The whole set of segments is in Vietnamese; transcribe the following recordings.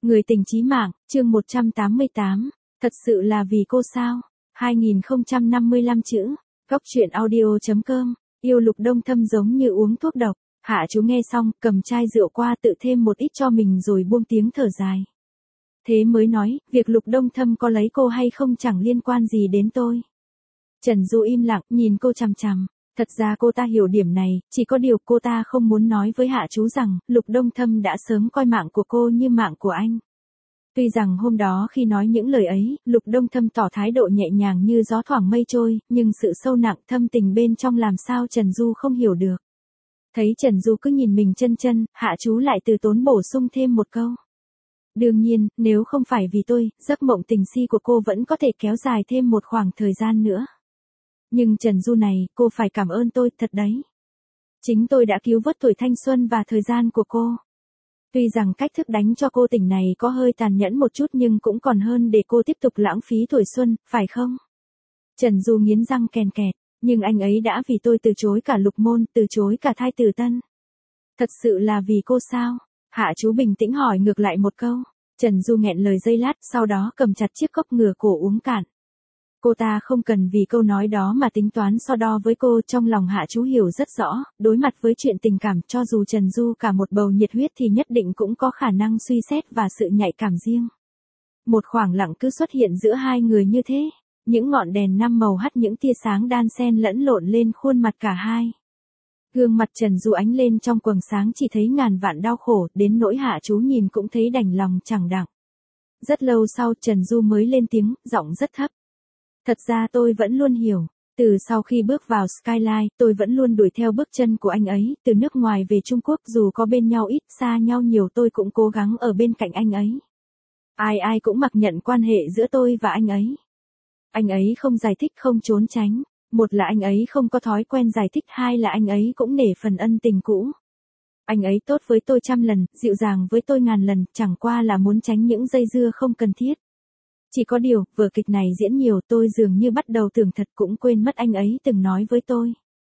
Người tình chí mạng, chương 188. Thật sự là vì cô sao? 2055 chữ. Góc truyện audio.com. Yêu Lục Đông Thâm giống như uống thuốc độc. Hạ chú nghe xong, cầm chai rượu qua tự thêm một ít cho mình rồi buông tiếng thở dài. Thế mới nói, việc Lục Đông Thâm có lấy cô hay không chẳng liên quan gì đến tôi. Trần Du im lặng, nhìn cô chằm chằm. Thật ra cô ta hiểu điểm này, chỉ có điều cô ta không muốn nói với Hạ chú rằng, Lục Đông Thâm đã sớm coi mạng của cô như mạng của anh. Tuy rằng hôm đó khi nói những lời ấy, Lục Đông Thâm tỏ thái độ nhẹ nhàng như gió thoảng mây trôi, nhưng sự sâu nặng thâm tình bên trong làm sao Trần Du không hiểu được. Thấy Trần Du cứ nhìn mình chân chân, Hạ chú lại từ tốn bổ sung thêm một câu. Đương nhiên, nếu không phải vì tôi, giấc mộng tình si của cô vẫn có thể kéo dài thêm một khoảng thời gian nữa. Nhưng Trần Du này, cô phải cảm ơn tôi, thật đấy. Chính tôi đã cứu vớt tuổi thanh xuân và thời gian của cô. Tuy rằng cách thức đánh cho cô tỉnh này có hơi tàn nhẫn một chút nhưng cũng còn hơn để cô tiếp tục lãng phí tuổi xuân, phải không? Trần Du nghiến răng kèn kẹt, nhưng anh ấy đã vì tôi từ chối cả Lục Môn, từ chối cả thai tử tân. Thật sự là vì cô sao? Hạ chú bình tĩnh hỏi ngược lại một câu. Trần Du nghẹn lời giây lát, sau đó cầm chặt chiếc cốc ngửa cổ uống cạn. Cô ta không cần vì câu nói đó mà tính toán so đo với cô, trong lòng Hạ chú hiểu rất rõ, đối mặt với chuyện tình cảm cho dù Trần Du cả một bầu nhiệt huyết thì nhất định cũng có khả năng suy xét và sự nhạy cảm riêng. Một khoảng lặng cứ xuất hiện giữa hai người như thế, những ngọn đèn năm màu hắt những tia sáng đan xen lẫn lộn lên khuôn mặt cả hai. Gương mặt Trần Du ánh lên trong quầng sáng chỉ thấy ngàn vạn đau khổ, đến nỗi Hạ chú nhìn cũng thấy đành lòng chẳng đặng. Rất lâu sau Trần Du mới lên tiếng, giọng rất thấp. Thật ra tôi vẫn luôn hiểu, từ sau khi bước vào Skyline, tôi vẫn luôn đuổi theo bước chân của anh ấy, từ nước ngoài về Trung Quốc dù có bên nhau ít xa nhau nhiều tôi cũng cố gắng ở bên cạnh anh ấy. Ai cũng mặc nhận quan hệ giữa tôi và anh ấy. Anh ấy không giải thích không trốn tránh, một là anh ấy không có thói quen giải thích, hai là anh ấy cũng nể phần ân tình cũ. Anh ấy tốt với tôi 100 lần, dịu dàng với tôi 1000 lần, chẳng qua là muốn tránh những dây dưa không cần thiết. Chỉ có điều, vở kịch này diễn nhiều tôi dường như bắt đầu tưởng thật cũng quên mất anh ấy từng nói với tôi.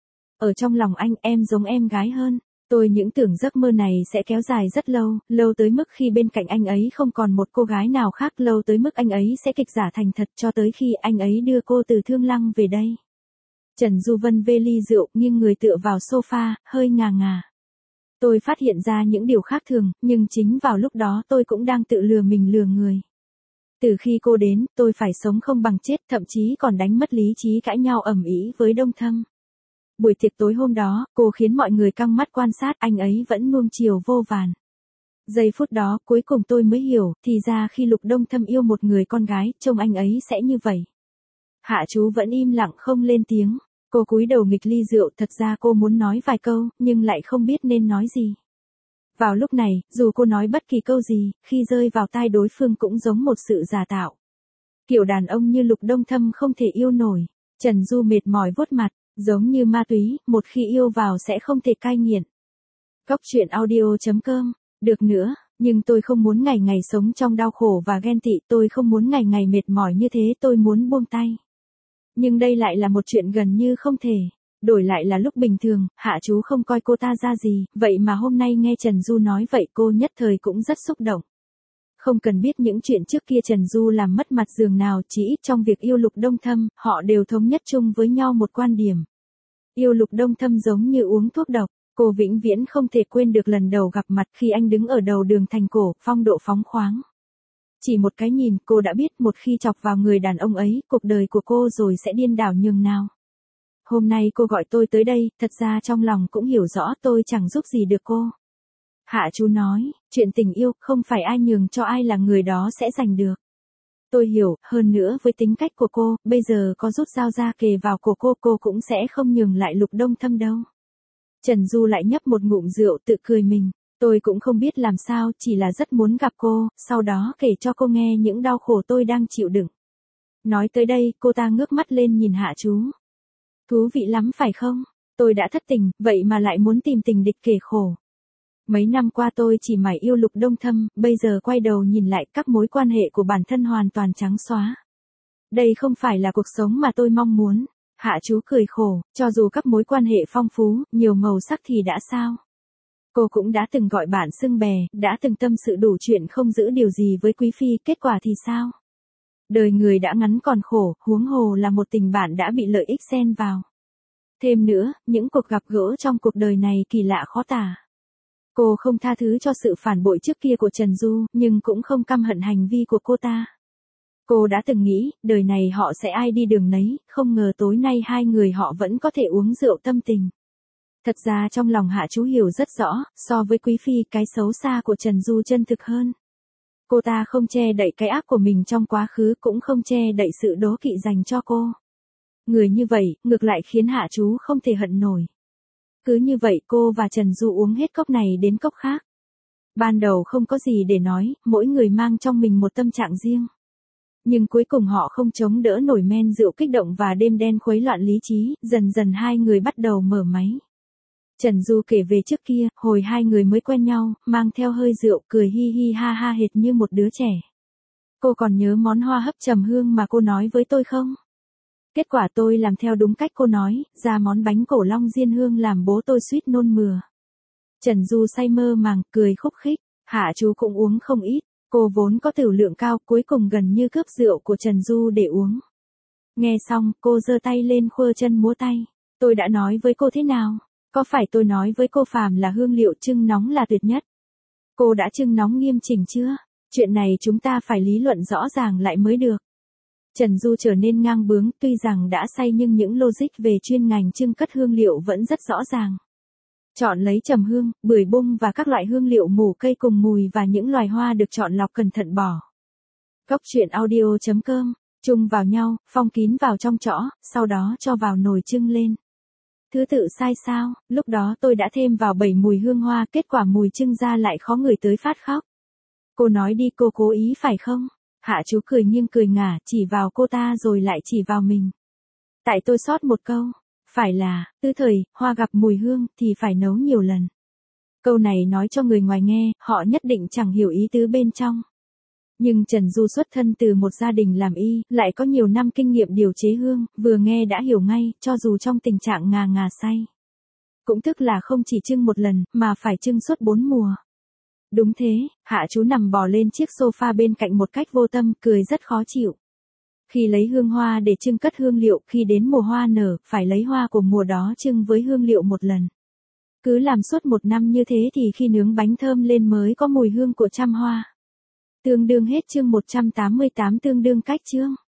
Ở trong lòng anh em giống em gái hơn, tôi những tưởng giấc mơ này sẽ kéo dài rất lâu, lâu tới mức khi bên cạnh anh ấy không còn một cô gái nào khác, lâu tới mức anh ấy sẽ kịch giả thành thật cho tới khi anh ấy đưa cô từ Thương Lăng về đây. Trần Du vân vê ly rượu nghiêng người tựa vào sofa, hơi ngà ngà. Tôi phát hiện ra những điều khác thường, nhưng chính vào lúc đó tôi cũng đang tự lừa mình lừa người. Từ khi cô đến, tôi phải sống không bằng chết, thậm chí còn đánh mất lý trí cãi nhau ầm ĩ với Đông Thâm. Buổi tiệc tối hôm đó, cô khiến mọi người căng mắt quan sát, anh ấy vẫn nuông chiều vô vàn. Giây phút đó, cuối cùng tôi mới hiểu, thì ra khi Lục Đông Thâm yêu một người con gái, trông anh ấy sẽ như vậy. Hạ chú vẫn im lặng không lên tiếng, cô cúi đầu nghịch ly rượu, thật ra cô muốn nói vài câu, nhưng lại không biết nên nói gì. Vào lúc này, dù cô nói bất kỳ câu gì, khi rơi vào tai đối phương cũng giống một sự giả tạo. Kiểu đàn ông như Lục Đông Thâm không thể yêu nổi. Trần Du mệt mỏi vuốt mặt, giống như ma túy, một khi yêu vào sẽ không thể cai nghiện. Góc truyện audio.com. Được nữa, nhưng tôi không muốn ngày ngày sống trong đau khổ và ghen tị, tôi không muốn ngày ngày mệt mỏi như thế, tôi muốn buông tay. Nhưng đây lại là một chuyện gần như không thể. Đổi lại là lúc bình thường, Hạ chú không coi cô ta ra gì, vậy mà hôm nay nghe Trần Du nói vậy cô nhất thời cũng rất xúc động. Không cần biết những chuyện trước kia Trần Du làm mất mặt giường nào, chỉ ít trong việc yêu Lục Đông Thâm, họ đều thống nhất chung với nhau một quan điểm. Yêu Lục Đông Thâm giống như uống thuốc độc, cô vĩnh viễn không thể quên được lần đầu gặp mặt khi anh đứng ở đầu đường thành cổ, phong độ phóng khoáng. Chỉ một cái nhìn, cô đã biết một khi chọc vào người đàn ông ấy, cuộc đời của cô rồi sẽ điên đảo nhường nào. Hôm nay cô gọi tôi tới đây, thật ra trong lòng cũng hiểu rõ tôi chẳng giúp gì được cô. Hạ chú nói, chuyện tình yêu không phải ai nhường cho ai là người đó sẽ giành được. Tôi hiểu, hơn nữa với tính cách của cô, bây giờ có rút dao ra kề vào cổ cô cũng sẽ không nhường lại Lục Đông Thâm đâu. Trần Du lại nhấp một ngụm rượu tự cười mình, tôi cũng không biết làm sao, chỉ là rất muốn gặp cô, sau đó kể cho cô nghe những đau khổ tôi đang chịu đựng. Nói tới đây, cô ta ngước mắt lên nhìn Hạ chú. Thú vị lắm phải không? Tôi đã thất tình, vậy mà lại muốn tìm tình địch kể khổ. Mấy năm qua tôi chỉ mải yêu Lục Đông Thâm, bây giờ quay đầu nhìn lại các mối quan hệ của bản thân hoàn toàn trắng xóa. Đây không phải là cuộc sống mà tôi mong muốn. Hạ chú cười khổ, cho dù các mối quan hệ phong phú, nhiều màu sắc thì đã sao? Cô cũng đã từng gọi bạn xưng bè, đã từng tâm sự đủ chuyện không giữ điều gì với Quý Phi, kết quả thì sao? Đời người đã ngắn còn khổ, huống hồ là một tình bạn đã bị lợi ích xen vào. Thêm nữa, những cuộc gặp gỡ trong cuộc đời này kỳ lạ khó tả. Cô không tha thứ cho sự phản bội trước kia của Trần Du, nhưng cũng không căm hận hành vi của cô ta. Cô đã từng nghĩ, đời này họ sẽ ai đi đường nấy, không ngờ tối nay hai người họ vẫn có thể uống rượu tâm tình. Thật ra trong lòng Hạ Chú hiểu rất rõ, so với Quý Phi cái xấu xa của Trần Du chân thực hơn. Cô ta không che đậy cái ác của mình trong quá khứ, cũng không che đậy sự đố kỵ dành cho cô. Người như vậy, ngược lại khiến Hạ Chú không thể hận nổi. Cứ như vậy cô và Trần Du uống hết cốc này đến cốc khác. Ban đầu không có gì để nói, mỗi người mang trong mình một tâm trạng riêng. Nhưng cuối cùng họ không chống đỡ nổi men rượu kích động và đêm đen khuấy loạn lý trí, dần dần hai người bắt đầu mở máy. Trần Du kể về trước kia, hồi hai người mới quen nhau, mang theo hơi rượu, cười hi hi ha ha hệt như một đứa trẻ. Cô còn nhớ món hoa hấp trầm hương mà cô nói với tôi không? Kết quả tôi làm theo đúng cách cô nói, ra món bánh cổ long diên hương làm bố tôi suýt nôn mửa. Trần Du say mơ màng, cười khúc khích, Hạ Chú cũng uống không ít, cô vốn có tửu lượng cao, cuối cùng gần như cướp rượu của Trần Du để uống. Nghe xong, cô giơ tay lên khua chân múa tay, tôi đã nói với cô thế nào? Có phải tôi nói với cô phàm là hương liệu trưng nóng là tuyệt nhất? Cô đã trưng nóng nghiêm chỉnh chưa? Chuyện này chúng ta phải lý luận rõ ràng lại mới được. Trần Du trở nên ngang bướng, tuy rằng đã say nhưng những logic về chuyên ngành trưng cất hương liệu vẫn rất rõ ràng. Chọn lấy trầm hương, bưởi bung và các loại hương liệu mủ cây cùng mùi và những loài hoa được chọn lọc cẩn thận bỏ. Góc truyện audio.com, chung vào nhau, phong kín vào trong chõ, sau đó cho vào nồi trưng lên. Thứ tự sai sao, lúc đó tôi đã thêm vào 7 mùi hương hoa, kết quả mùi trưng ra lại khó ngửi tới phát khóc. Cô nói đi, cô cố ý phải không? Hạ Chú cười nghiêng cười ngả, chỉ vào cô ta rồi lại chỉ vào mình. Tại tôi sót một câu, phải là, tư thời, hoa gặp mùi hương, thì phải nấu nhiều lần. Câu này nói cho người ngoài nghe, họ nhất định chẳng hiểu ý tứ bên trong. Nhưng Trần Du xuất thân từ một gia đình làm y, lại có nhiều năm kinh nghiệm điều chế hương, vừa nghe đã hiểu ngay, cho dù trong tình trạng ngà ngà say. Cũng tức là không chỉ trưng một lần, mà phải trưng suốt 4 mùa. Đúng thế, Hạ Chú nằm bò lên chiếc sofa bên cạnh một cách vô tâm, cười rất khó chịu. Khi lấy hương hoa để trưng cất hương liệu, khi đến mùa hoa nở, phải lấy hoa của mùa đó trưng với hương liệu một lần. Cứ làm suốt 1 năm như thế thì khi nướng bánh thơm lên mới có mùi hương của trăm hoa. Tương đương hết chương 188, tương đương cách chương.